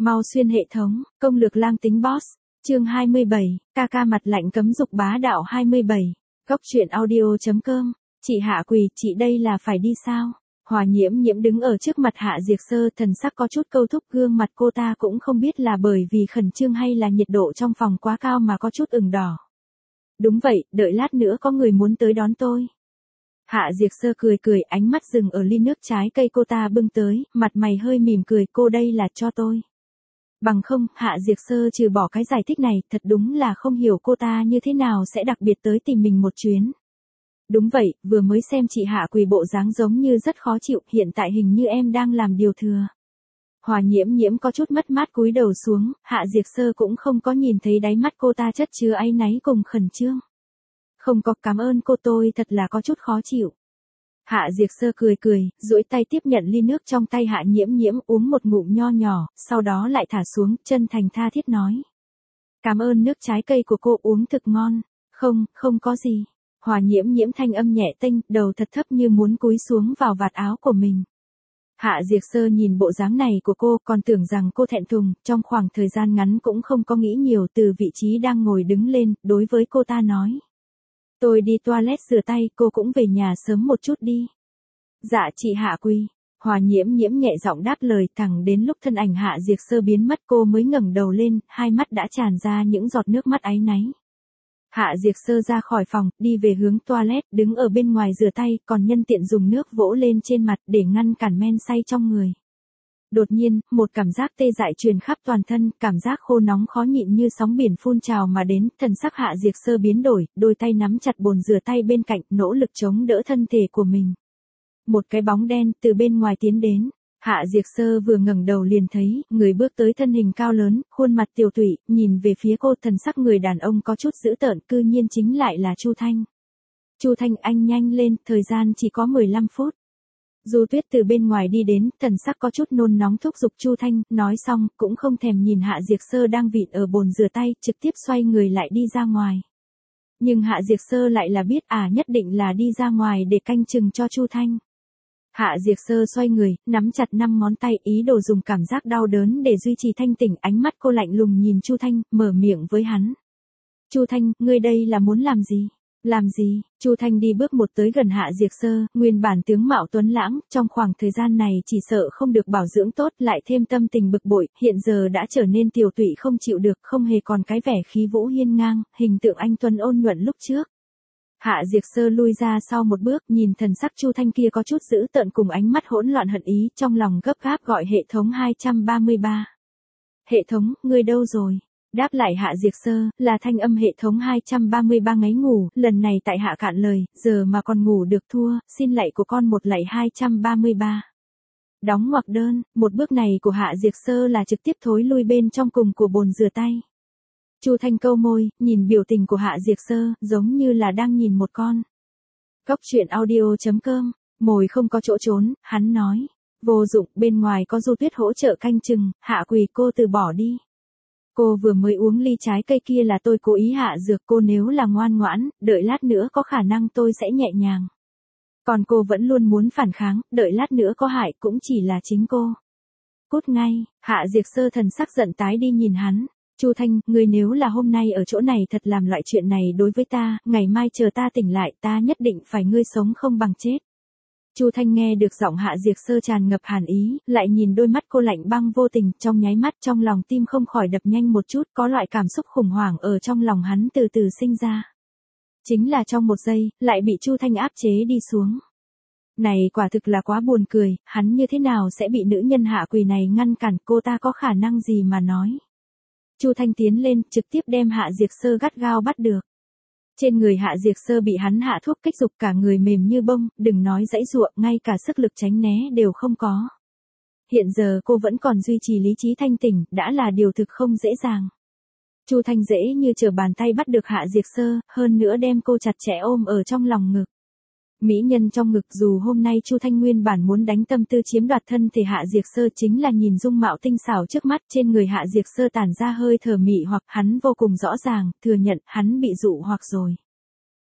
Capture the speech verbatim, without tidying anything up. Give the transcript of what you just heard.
Mau xuyên hệ thống, công lược lang tính boss. Chương hai mươi bảy, ca ca mặt lạnh cấm dục bá đạo hai mươi bảy. Góc truyện audio.com. Chị Hạ Quỳ, chị đây là phải đi sao? Hòa Nhiễm Nhiễm đứng ở trước mặt Hạ Diệc Sơ, thần sắc có chút câu thúc, gương mặt cô ta cũng không biết là bởi vì khẩn trương hay là nhiệt độ trong phòng quá cao mà có chút ửng đỏ. Đúng vậy, đợi lát nữa có người muốn tới đón tôi. Hạ Diệc Sơ cười cười, ánh mắt dừng ở ly nước trái cây cô ta bưng tới, mặt mày hơi mỉm cười, cô đây là cho tôi. Bằng không, Hạ Diệc Sơ trừ bỏ cái giải thích này, thật đúng là không hiểu cô ta như thế nào sẽ đặc biệt tới tìm mình một chuyến. Đúng vậy, vừa mới xem chị Hạ Quỳ bộ dáng giống như rất khó chịu, hiện tại hình như em đang làm điều thừa. Hòa Nhiễm Nhiễm có chút mất mát cúi đầu xuống, Hạ Diệc Sơ cũng không có nhìn thấy đáy mắt cô ta chất chứa áy náy cùng khẩn trương. Không có, cảm ơn cô, tôi thật là có chút khó chịu. Hạ Diệc Sơ cười cười, duỗi tay tiếp nhận ly nước trong tay Hạ Nhiễm Nhiễm, uống một ngụm nho nhỏ, sau đó lại thả xuống, chân thành tha thiết nói. Cảm ơn nước trái cây của cô, uống thực ngon. Không, không có gì. Hòa Nhiễm Nhiễm thanh âm nhẹ tênh, đầu thật thấp như muốn cúi xuống vào vạt áo của mình. Hạ Diệc Sơ nhìn bộ dáng này của cô, còn tưởng rằng cô thẹn thùng, trong khoảng thời gian ngắn cũng không có nghĩ nhiều, từ vị trí đang ngồi đứng lên, đối với cô ta nói. Tôi đi toilet rửa tay, cô cũng về nhà sớm một chút đi. Dạ chị Hạ Quỳ. Hòa Nhiễm Nhiễm nhẹ giọng đáp lời, thẳng đến lúc thân ảnh Hạ Diệc Sơ biến mất cô mới ngẩng đầu lên, hai mắt đã tràn ra những giọt nước mắt áy náy. Hạ Diệc Sơ ra khỏi phòng, đi về hướng toilet, đứng ở bên ngoài rửa tay, còn nhân tiện dùng nước vỗ lên trên mặt để ngăn cản men say trong người. Đột nhiên, một cảm giác tê dại truyền khắp toàn thân, cảm giác khô nóng khó nhịn như sóng biển phun trào mà đến, thần sắc Hạ Diệc Sơ biến đổi, đôi tay nắm chặt bồn rửa tay bên cạnh, nỗ lực chống đỡ thân thể của mình. Một cái bóng đen từ bên ngoài tiến đến. Hạ Diệc Sơ vừa ngẩng đầu liền thấy, người bước tới thân hình cao lớn, khuôn mặt tiều tụy, nhìn về phía cô, thần sắc người đàn ông có chút dữ tợn, cư nhiên chính lại là Chu Thanh. Chu Thanh, anh nhanh lên, thời gian chỉ có mười lăm phút. Du Tuyết từ bên ngoài đi đến, thần sắc có chút nôn nóng thúc giục Chu Thanh, nói xong, cũng không thèm nhìn Hạ Diệc Sơ đang vịn ở bồn rửa tay, trực tiếp xoay người lại đi ra ngoài. Nhưng Hạ Diệc Sơ lại là biết à nhất định là đi ra ngoài để canh chừng cho Chu Thanh. Hạ Diệc Sơ xoay người, nắm chặt năm ngón tay, ý đồ dùng cảm giác đau đớn để duy trì thanh tỉnh, ánh mắt cô lạnh lùng nhìn Chu Thanh, mở miệng với hắn. Chu Thanh, ngươi đây là muốn làm gì? Làm gì? Chu Thanh đi bước một tới gần Hạ Diệc Sơ, nguyên bản tướng mạo tuấn lãng, trong khoảng thời gian này chỉ sợ không được bảo dưỡng tốt, lại thêm tâm tình bực bội, hiện giờ đã trở nên tiều tụy không chịu được, không hề còn cái vẻ khí vũ hiên ngang, hình tượng anh tuấn ôn nhuận lúc trước. Hạ Diệc Sơ lui ra sau một bước, nhìn thần sắc Chu Thanh kia có chút dữ tợn cùng ánh mắt hỗn loạn hận ý, trong lòng gấp gáp gọi hệ thống hai ba ba. Hệ thống, ngươi đâu rồi? Đáp lại Hạ Diệc Sơ, là thanh âm hệ thống hai ba ba ngáy ngủ, lần này tại hạ cạn lời, giờ mà còn ngủ được thua, xin lạy của con một lạy hai ba ba. Đóng ngoặc đơn, một bước này của Hạ Diệc Sơ là trực tiếp thối lui bên trong cùng của bồn rửa tay. Chu Thanh câu môi, nhìn biểu tình của Hạ Diệc Sơ, giống như là đang nhìn một con. Góc truyện audio.com, mồi không có chỗ trốn, hắn nói. Vô dụng, bên ngoài có Du Tuyết hỗ trợ canh chừng, Hạ Quỳ cô từ bỏ đi. Cô vừa mới uống ly trái cây kia là tôi cố ý hạ dược, cô nếu là ngoan ngoãn, đợi lát nữa có khả năng tôi sẽ nhẹ nhàng. Còn cô vẫn luôn muốn phản kháng, đợi lát nữa có hại cũng chỉ là chính cô. Cút ngay, Hạ Diệc Sơ thần sắc giận tái đi nhìn hắn. Chu Thanh, ngươi nếu là hôm nay ở chỗ này thật làm loại chuyện này đối với ta, ngày mai chờ ta tỉnh lại ta nhất định phải ngươi sống không bằng chết. Chu Thanh nghe được giọng Hạ Diệc Sơ tràn ngập hàn ý, lại nhìn đôi mắt cô lạnh băng vô tình, trong nháy mắt trong lòng tim không khỏi đập nhanh một chút, có loại cảm xúc khủng hoảng ở trong lòng hắn từ từ sinh ra. Chính là trong một giây, lại bị Chu Thanh áp chế đi xuống. Này quả thực là quá buồn cười, hắn như thế nào sẽ bị nữ nhân Hạ Quỳ này ngăn cản, cô ta có khả năng gì mà nói. Chu Thanh tiến lên, trực tiếp đem Hạ Diệc Sơ gắt gao bắt được. Trên người Hạ Diệc Sơ bị hắn hạ thuốc kích dục, cả người mềm như bông, đừng nói giãy giụa, ngay cả sức lực tránh né đều không có. Hiện giờ cô vẫn còn duy trì lý trí thanh tỉnh, đã là điều thực không dễ dàng. Chu Thanh dễ như trở bàn tay bắt được Hạ Diệc Sơ, hơn nữa đem cô chặt chẽ ôm ở trong lòng ngực. Mỹ nhân trong ngực, dù hôm nay Chu Thanh nguyên bản muốn đánh tâm tư chiếm đoạt thân thể Hạ Diệc Sơ, chính là nhìn dung mạo tinh xảo trước mắt, trên người Hạ Diệc Sơ tản ra hơi thở mị hoặc, hắn vô cùng rõ ràng, thừa nhận, hắn bị dụ hoặc rồi.